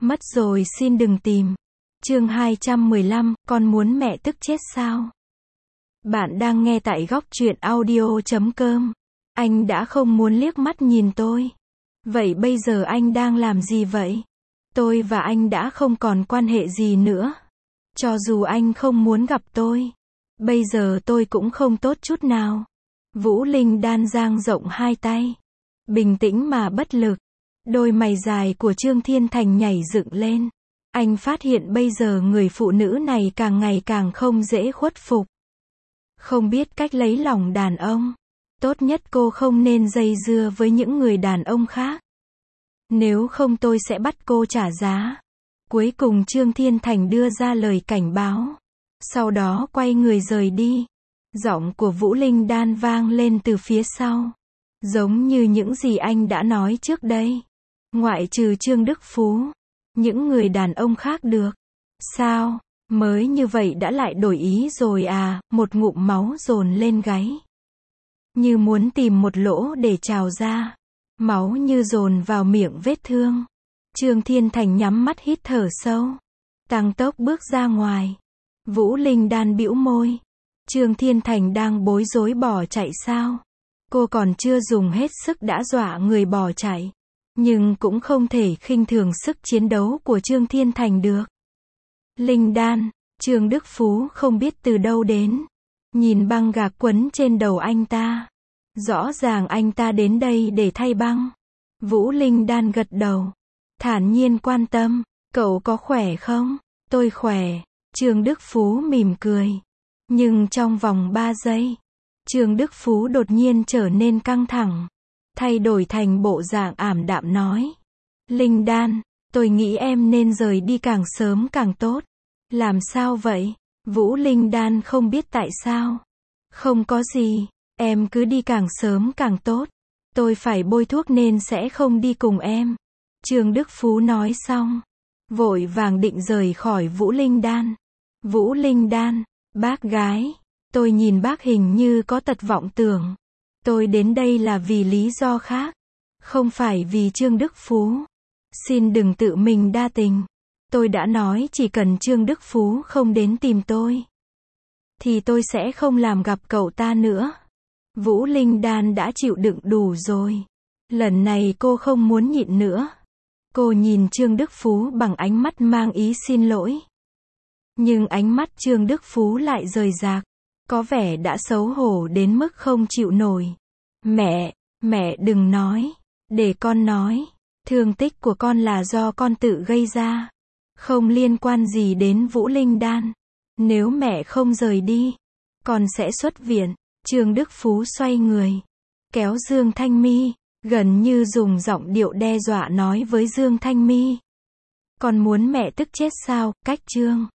Mất rồi xin đừng tìm. Chương 215, con muốn mẹ tức chết sao? Bạn đang nghe tại góc truyện audio.com. Anh đã không muốn liếc mắt nhìn tôi. Vậy bây giờ anh đang làm gì vậy? Tôi và anh đã không còn quan hệ gì nữa. Cho dù anh không muốn gặp tôi, bây giờ tôi cũng không tốt chút nào. Vũ Linh Đan dang rộng hai tay, bình tĩnh mà bất lực. Đôi mày dài của Trương Thiên Thành nhảy dựng lên. Anh phát hiện bây giờ người phụ nữ này càng ngày càng không dễ khuất phục. Không biết cách lấy lòng đàn ông. Tốt nhất cô không nên dây dưa với những người đàn ông khác. Nếu không tôi sẽ bắt cô trả giá. Cuối cùng Trương Thiên Thành đưa ra lời cảnh báo. Sau đó quay người rời đi. Giọng của Vũ Linh Đan vang lên từ phía sau. Giống như những gì anh đã nói trước đây. Ngoại trừ Trương Đức Phú, những người đàn ông khác được. Sao, mới như vậy đã lại đổi ý rồi à? Một ngụm máu dồn lên gáy. Như muốn tìm một lỗ để trào ra. Máu như dồn vào miệng vết thương. Trương Thiên Thành nhắm mắt hít thở sâu. Tăng tốc bước ra ngoài. Vũ Linh Đan bĩu môi. Trương Thiên Thành đang bối rối bỏ chạy sao? Cô còn chưa dùng hết sức đã dọa người bỏ chạy. Nhưng cũng không thể khinh thường sức chiến đấu của Trương Thiên Thành được. Linh Đan, Trương Đức Phú không biết từ đâu đến. Nhìn băng gạc quấn trên đầu anh ta. Rõ ràng anh ta đến đây để thay băng. Vũ Linh Đan gật đầu. Thản nhiên quan tâm, cậu có khỏe không? Tôi khỏe. Trương Đức Phú mỉm cười. Nhưng trong vòng 3 giây, Trương Đức Phú đột nhiên trở nên căng thẳng. Thay đổi thành bộ dạng ảm đạm nói. Linh Đan, tôi nghĩ em nên rời đi càng sớm càng tốt. Làm sao vậy? Vũ Linh Đan không biết tại sao. Không có gì, em cứ đi càng sớm càng tốt. Tôi phải bôi thuốc nên sẽ không đi cùng em. Trương Đức Phú nói xong, vội vàng định rời khỏi Vũ Linh Đan. Vũ Linh Đan, bác gái, tôi nhìn bác hình như có tật vọng tưởng. Tôi đến đây là vì lý do khác, không phải vì Trương Đức Phú. Xin đừng tự mình đa tình. Tôi đã nói chỉ cần Trương Đức Phú không đến tìm tôi, thì tôi sẽ không làm gặp cậu ta nữa. Vũ Linh Đan đã chịu đựng đủ rồi. Lần này cô không muốn nhịn nữa. Cô nhìn Trương Đức Phú bằng ánh mắt mang ý xin lỗi. Nhưng ánh mắt Trương Đức Phú lại rời rạc. Có vẻ đã xấu hổ đến mức không chịu nổi. Mẹ đừng nói. Để con nói. Thương tích của con là do con tự gây ra. Không liên quan gì đến Vũ Linh Đan. Nếu mẹ không rời đi, con sẽ xuất viện. Trương Đức Phú xoay người, kéo Dương Thanh My, gần như dùng giọng điệu đe dọa nói với Dương Thanh My. Con muốn mẹ tức chết sao? Cách Trương